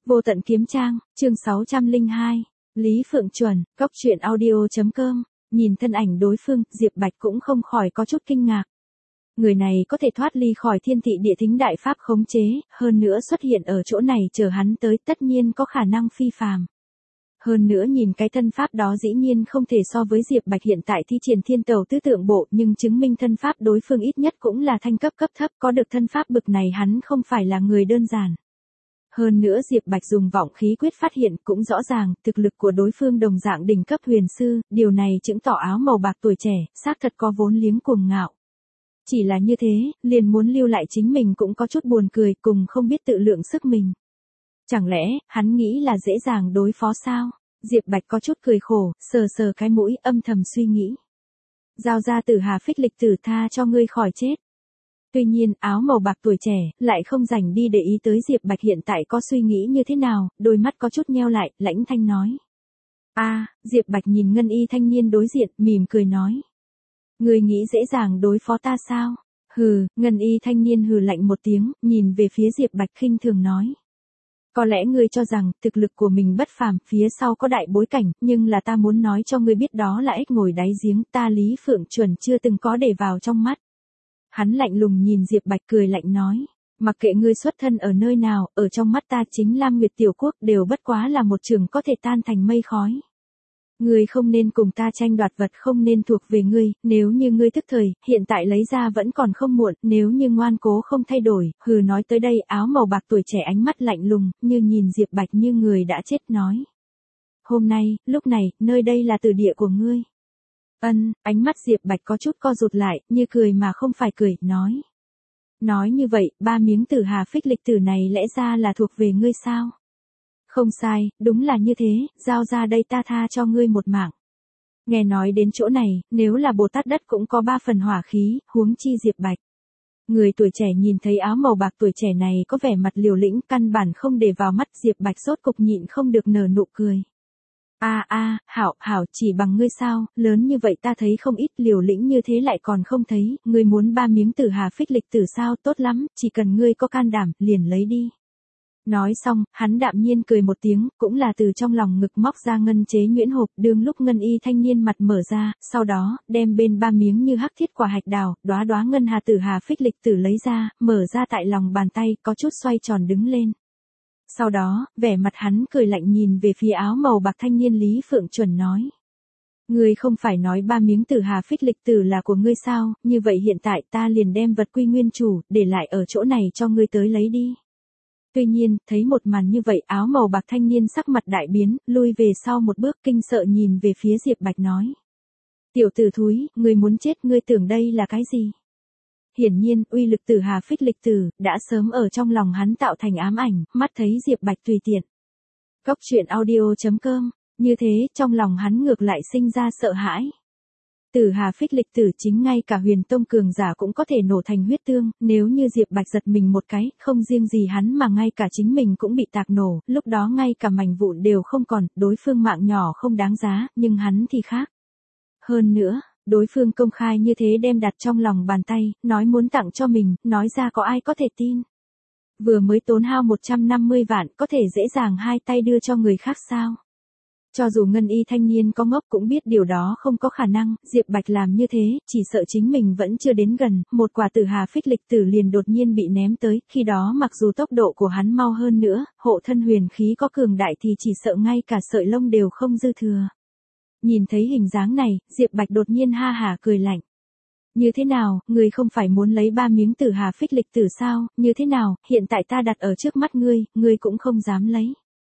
Vô tận kiếm trang, chương 602. Lý Phượng Chuẩn, Cốc truyện audio.com. Nhìn thân ảnh đối phương, Diệp Bạch cũng không khỏi có chút kinh ngạc. Người này có thể thoát ly khỏi thiên thị địa thính đại pháp khống chế, hơn nữa xuất hiện ở chỗ này chờ hắn tới, tất nhiên có khả năng phi phàm. Hơn nữa nhìn cái thân pháp đó dĩ nhiên không thể so với Diệp Bạch hiện tại thi triển thiên tàu tứ tượng bộ, nhưng chứng minh thân pháp đối phương ít nhất cũng là thanh cấp cấp thấp, có được thân pháp bực này hắn không phải là người đơn giản. Hơn nữa Diệp Bạch dùng vọng khí quyết phát hiện cũng rõ ràng, thực lực của đối phương đồng dạng đỉnh cấp huyền sư, điều này chứng tỏ áo màu bạc tuổi trẻ, xác thật có vốn liếng cuồng ngạo. Chỉ là như thế, liền muốn lưu lại chính mình cũng có chút buồn cười, cùng không biết tự lượng sức mình. Chẳng lẽ, hắn nghĩ là dễ dàng đối phó sao? Diệp Bạch có chút cười khổ, sờ sờ cái mũi, âm thầm suy nghĩ. Giao ra Tử Hà Phích Lịch Tử, tha cho ngươi khỏi chết. Tuy nhiên, áo màu bạc tuổi trẻ, lại không rảnh đi để ý tới Diệp Bạch hiện tại có suy nghĩ như thế nào, đôi mắt có chút nheo lại, lãnh thanh nói. Diệp Bạch nhìn ngân y thanh niên đối diện, mỉm cười nói. Ngươi nghĩ dễ dàng đối phó ta sao? Hừ, ngân y thanh niên hừ lạnh một tiếng, nhìn về phía Diệp Bạch khinh thường nói. Có lẽ ngươi cho rằng, thực lực của mình bất phàm, phía sau có đại bối cảnh, nhưng là ta muốn nói cho ngươi biết đó là ếch ngồi đáy giếng, ta Lý Phượng Chuẩn chưa từng có để vào trong mắt. Hắn lạnh lùng nhìn Diệp Bạch cười lạnh nói, mặc kệ ngươi xuất thân ở nơi nào, ở trong mắt ta chính Lam Nguyệt Tiểu Quốc đều bất quá là một trường có thể tan thành mây khói. Ngươi không nên cùng ta tranh đoạt vật không nên thuộc về ngươi, nếu như ngươi thức thời, hiện tại lấy ra vẫn còn không muộn, nếu như ngoan cố không thay đổi, hừ nói tới đây áo màu bạc tuổi trẻ ánh mắt lạnh lùng, như nhìn Diệp Bạch như người đã chết nói. Hôm nay, lúc này, nơi đây là tử địa của ngươi. Ánh mắt Diệp Bạch có chút co rụt lại, như cười mà không phải cười, nói. Nói như vậy, 3 miếng Tử Hà Phích Lịch Tử này lẽ ra là thuộc về ngươi sao? Không sai, đúng là như thế, giao ra đây ta tha cho ngươi một mạng. Nghe nói đến chỗ này, nếu là Bồ Tát đất cũng có 3 phần hỏa khí, huống chi Diệp Bạch. Người tuổi trẻ nhìn thấy áo màu bạc tuổi trẻ này có vẻ mặt liều lĩnh, căn bản không để vào mắt, Diệp Bạch sốt cục nhịn không được nở nụ cười. Hảo, chỉ bằng ngươi sao, lớn như vậy ta thấy không ít, liều lĩnh như thế lại còn không thấy, ngươi muốn 3 miếng Tử Hà Phích Lịch Tử sao, tốt lắm, chỉ cần ngươi có can đảm, liền lấy đi. Nói xong, hắn đạm nhiên cười một tiếng, cũng là từ trong lòng ngực móc ra ngân chế nhuyễn hộp, đương lúc ngân y thanh niên mặt mở ra, sau đó, đem bên 3 miếng như hắc thiết quả hạch đào, đóa đóa ngân hà Tử Hà Phích Lịch Tử lấy ra, mở ra tại lòng bàn tay, có chút xoay tròn đứng lên. Sau đó, vẻ mặt hắn cười lạnh nhìn về phía áo màu bạc thanh niên Lý Phượng Chuẩn nói. Ngươi không phải nói 3 miếng Tử Hà Phích Lịch Tử là của ngươi sao, như vậy hiện tại ta liền đem vật quy nguyên chủ, để lại ở chỗ này cho ngươi tới lấy đi. Tuy nhiên, thấy một màn như vậy áo màu bạc thanh niên sắc mặt đại biến, lui về sau một bước kinh sợ nhìn về phía Diệp Bạch nói. Tiểu tử thúi, ngươi muốn chết, ngươi tưởng đây là cái gì? Hiển nhiên, uy lực Tử Hà Phích Lịch Tử, đã sớm ở trong lòng hắn tạo thành ám ảnh, mắt thấy Diệp Bạch tùy tiện. Cốc truyện audio.com, như thế, trong lòng hắn ngược lại sinh ra sợ hãi. Tử Hà Phích Lịch Tử chính ngay cả huyền tông cường giả cũng có thể nổ thành huyết tương, nếu như Diệp Bạch giật mình một cái, không riêng gì hắn mà ngay cả chính mình cũng bị tạc nổ, lúc đó ngay cả mảnh vụn đều không còn, đối phương mạng nhỏ không đáng giá, nhưng hắn thì khác. Hơn nữa, đối phương công khai như thế đem đặt trong lòng bàn tay, nói muốn tặng cho mình, nói ra có ai có thể tin. Vừa mới tốn hao 150 vạn, có thể dễ dàng hai tay đưa cho người khác sao? Cho dù ngân y thanh niên có ngốc cũng biết điều đó không có khả năng, Diệp Bạch làm như thế, chỉ sợ chính mình vẫn chưa đến gần, một quả Tử Hà Phích Lịch Tử liền đột nhiên bị ném tới, khi đó mặc dù tốc độ của hắn mau hơn nữa, hộ thân huyền khí có cường đại thì chỉ sợ ngay cả sợi lông đều không dư thừa. Nhìn thấy hình dáng này, Diệp Bạch đột nhiên ha hả cười lạnh. Như thế nào, ngươi không phải muốn lấy 3 miếng Tử Hà Phích Lịch Tử sao, như thế nào, hiện tại ta đặt ở trước mắt ngươi cũng không dám lấy.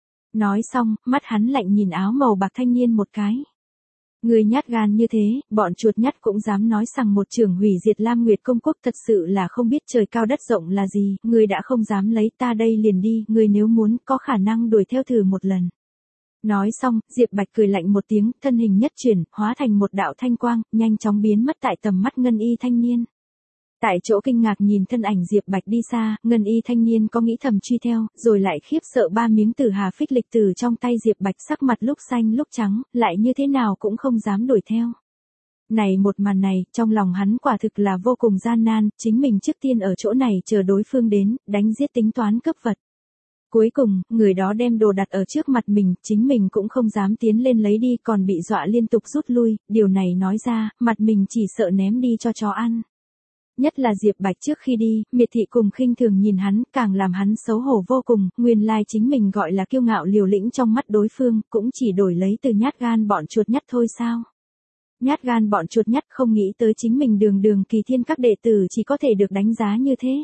Nói xong, mắt hắn lạnh nhìn áo màu bạc thanh niên một cái. Người nhát gan như thế, bọn chuột nhắt cũng dám nói rằng một trường hủy diệt Lam Nguyệt công quốc thật sự là không biết trời cao đất rộng là gì, người đã không dám lấy ta đây liền đi, người nếu muốn có khả năng đuổi theo thử một lần. Nói xong, Diệp Bạch cười lạnh một tiếng, thân hình nhất chuyển, hóa thành một đạo thanh quang, nhanh chóng biến mất tại tầm mắt ngân y thanh niên. Tại chỗ kinh ngạc nhìn thân ảnh Diệp Bạch đi xa, ngân y thanh niên có nghĩ thầm truy theo, rồi lại khiếp sợ 3 miếng Tử Hà Phích Lịch Tử trong tay Diệp Bạch sắc mặt lúc xanh lúc trắng, lại như thế nào cũng không dám đuổi theo. Này một màn này, trong lòng hắn quả thực là vô cùng gian nan, chính mình trước tiên ở chỗ này chờ đối phương đến, đánh giết tính toán cướp vật. Cuối cùng, người đó đem đồ đặt ở trước mặt mình, chính mình cũng không dám tiến lên lấy đi còn bị dọa liên tục rút lui, điều này nói ra, mặt mình chỉ sợ ném đi cho chó ăn. Nhất là Diệp Bạch trước khi đi, miệt thị cùng khinh thường nhìn hắn, càng làm hắn xấu hổ vô cùng, nguyên lai chính mình gọi là kiêu ngạo liều lĩnh trong mắt đối phương, cũng chỉ đổi lấy từ nhát gan bọn chuột nhắt thôi sao. Nhát gan bọn chuột nhắt không nghĩ tới chính mình đường đường kỳ thiên các đệ tử chỉ có thể được đánh giá như thế.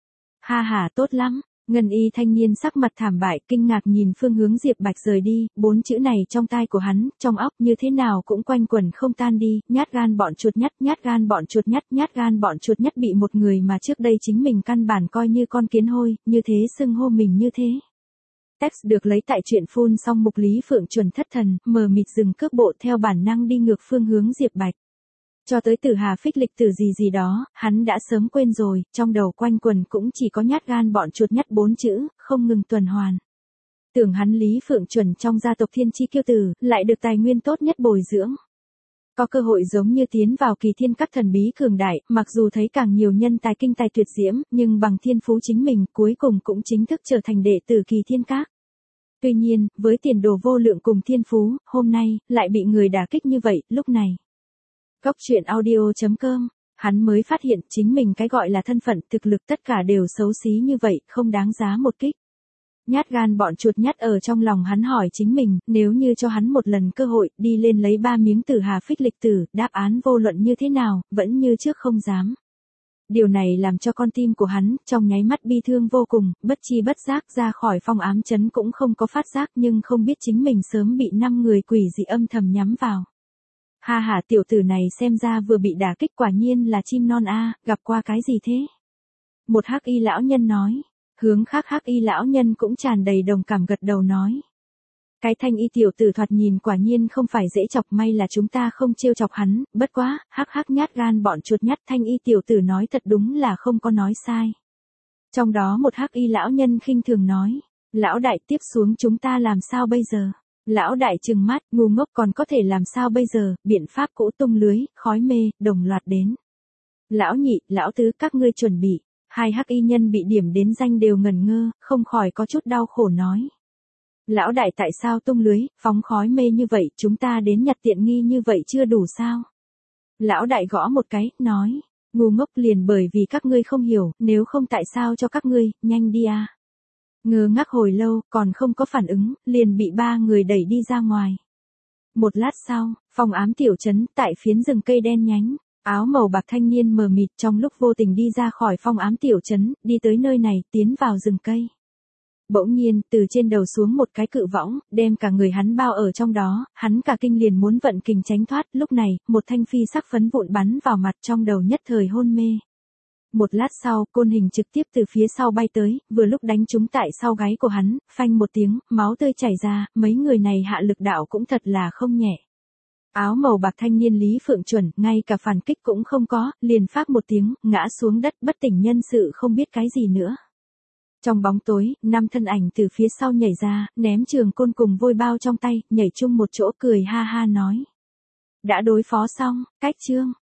Ha ha, tốt lắm. Ngân y thanh niên sắc mặt thảm bại, kinh ngạc nhìn phương hướng Diệp Bạch rời đi, 4 chữ này trong tai của hắn, trong óc như thế nào cũng quanh quẩn không tan đi, nhát gan bọn chuột nhắt, nhát gan bọn chuột nhắt, nhát gan bọn chuột nhắt bị một người mà trước đây chính mình căn bản coi như con kiến hôi, như thế xưng hô mình như thế. Text được lấy tại truyện phun xong mục Lý Phượng Chuẩn thất thần, mờ mịt dừng cước bộ theo bản năng đi ngược phương hướng Diệp Bạch. Cho tới Tử Hà Phích Lịch Tử gì đó, hắn đã sớm quên rồi, trong đầu quanh quẩn cũng chỉ có nhát gan bọn chuột nhắt 4 chữ, không ngừng tuần hoàn. Tưởng hắn Lý Phượng Chuẩn trong gia tộc Thiên Chi Kiêu Tử, lại được tài nguyên tốt nhất bồi dưỡng. Có cơ hội giống như tiến vào kỳ thiên các thần bí cường đại, mặc dù thấy càng nhiều nhân tài kinh tài tuyệt diễm, nhưng bằng thiên phú chính mình cuối cùng cũng chính thức trở thành đệ tử kỳ thiên các. Tuy nhiên, với tiền đồ vô lượng cùng thiên phú, hôm nay, lại bị người đả kích như vậy, lúc này. Góc truyện audio.com, hắn mới phát hiện chính mình cái gọi là thân phận thực lực tất cả đều xấu xí như vậy, không đáng giá một kích. Nhát gan bọn chuột nhắt ở trong lòng hắn hỏi chính mình, nếu như cho hắn một lần cơ hội, đi lên lấy 3 miếng Tử Hà Phích Lịch Tử, đáp án vô luận như thế nào, vẫn như trước không dám. Điều này làm cho con tim của hắn, trong nháy mắt bi thương vô cùng, bất chi bất giác ra khỏi phong ám chấn cũng không có phát giác nhưng không biết chính mình sớm bị 5 người quỷ dị âm thầm nhắm vào. Ha ha, tiểu tử này xem ra vừa bị đả kích quả nhiên là chim non a, gặp qua cái gì thế? Một hắc y lão nhân nói, hướng khác hắc y lão nhân cũng tràn đầy đồng cảm gật đầu nói. Cái thanh y tiểu tử thoạt nhìn quả nhiên không phải dễ chọc, may là chúng ta không trêu chọc hắn, bất quá, hắc hắc nhát gan bọn chuột nhắt, thanh y tiểu tử nói thật đúng là không có nói sai. Trong đó một hắc y lão nhân khinh thường nói, lão đại tiếp xuống chúng ta làm sao bây giờ? Lão đại trừng mắt, ngu ngốc còn có thể làm sao bây giờ, biện pháp cũ tung lưới, khói mê, đồng loạt đến. Lão nhị, lão tứ các ngươi chuẩn bị, hai hắc y nhân bị điểm đến danh đều ngẩn ngơ, không khỏi có chút đau khổ nói. Lão đại tại sao tung lưới, phóng khói mê như vậy, chúng ta đến nhặt tiện nghi như vậy chưa đủ sao? Lão đại gõ một cái, nói, ngu ngốc liền bởi vì các ngươi không hiểu, nếu không tại sao cho các ngươi, nhanh đi à. Ngơ ngác hồi lâu, còn không có phản ứng, liền bị 3 người đẩy đi ra ngoài. Một lát sau, phòng ám tiểu trấn, tại phiến rừng cây đen nhánh, áo màu bạc thanh niên mờ mịt trong lúc vô tình đi ra khỏi phòng ám tiểu trấn, đi tới nơi này, tiến vào rừng cây. Bỗng nhiên, từ trên đầu xuống một cái cự võng, đem cả người hắn bao ở trong đó, hắn cả kinh liền muốn vận kình tránh thoát, lúc này, một thanh phi sắc phấn vụn bắn vào mặt trong đầu nhất thời hôn mê. Một lát sau, côn hình trực tiếp từ phía sau bay tới, vừa lúc đánh trúng tại sau gáy của hắn, phanh một tiếng, máu tươi chảy ra, mấy người này hạ lực đạo cũng thật là không nhẹ. Áo màu bạc thanh niên Lý Phượng Chuẩn, ngay cả phản kích cũng không có, liền phát một tiếng, ngã xuống đất bất tỉnh nhân sự không biết cái gì nữa. Trong bóng tối, 5 thân ảnh từ phía sau nhảy ra, ném trường côn cùng vôi bao trong tay, nhảy chung một chỗ cười ha ha nói. Đã đối phó xong, cách chương.